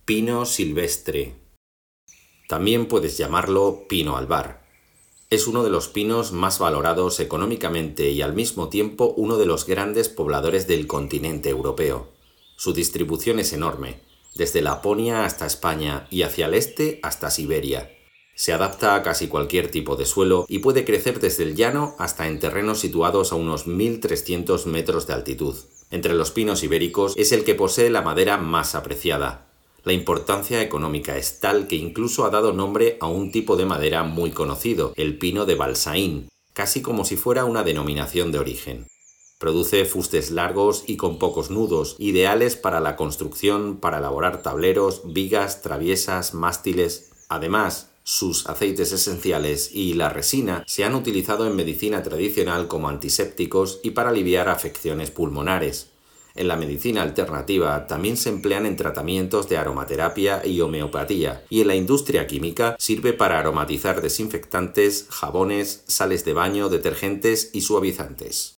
Pino silvestre. También puedes llamarlo pino albar. Es uno de los pinos más valorados económicamente y al mismo tiempo uno de los grandes pobladores del continente europeo. Su distribución es enorme, desde Laponia hasta España y hacia el este hasta Siberia. Se adapta a casi cualquier tipo de suelo y puede crecer desde el llano hasta en terrenos situados a unos 1300 metros de altitud. Entre los pinos ibéricos es el que posee la madera más apreciada. La importancia económica es tal que incluso ha dado nombre a un tipo de madera muy conocido, el pino de Balsaín, casi como si fuera una denominación de origen. Produce fustes largos y con pocos nudos, ideales para la construcción, para elaborar tableros, vigas, traviesas, mástiles. Además, sus aceites esenciales y la resina se han utilizado en medicina tradicional como antisépticos y para aliviar afecciones pulmonares. En la medicina alternativa también se emplean en tratamientos de aromaterapia y homeopatía, y en la industria química sirve para aromatizar desinfectantes, jabones, sales de baño, detergentes y suavizantes.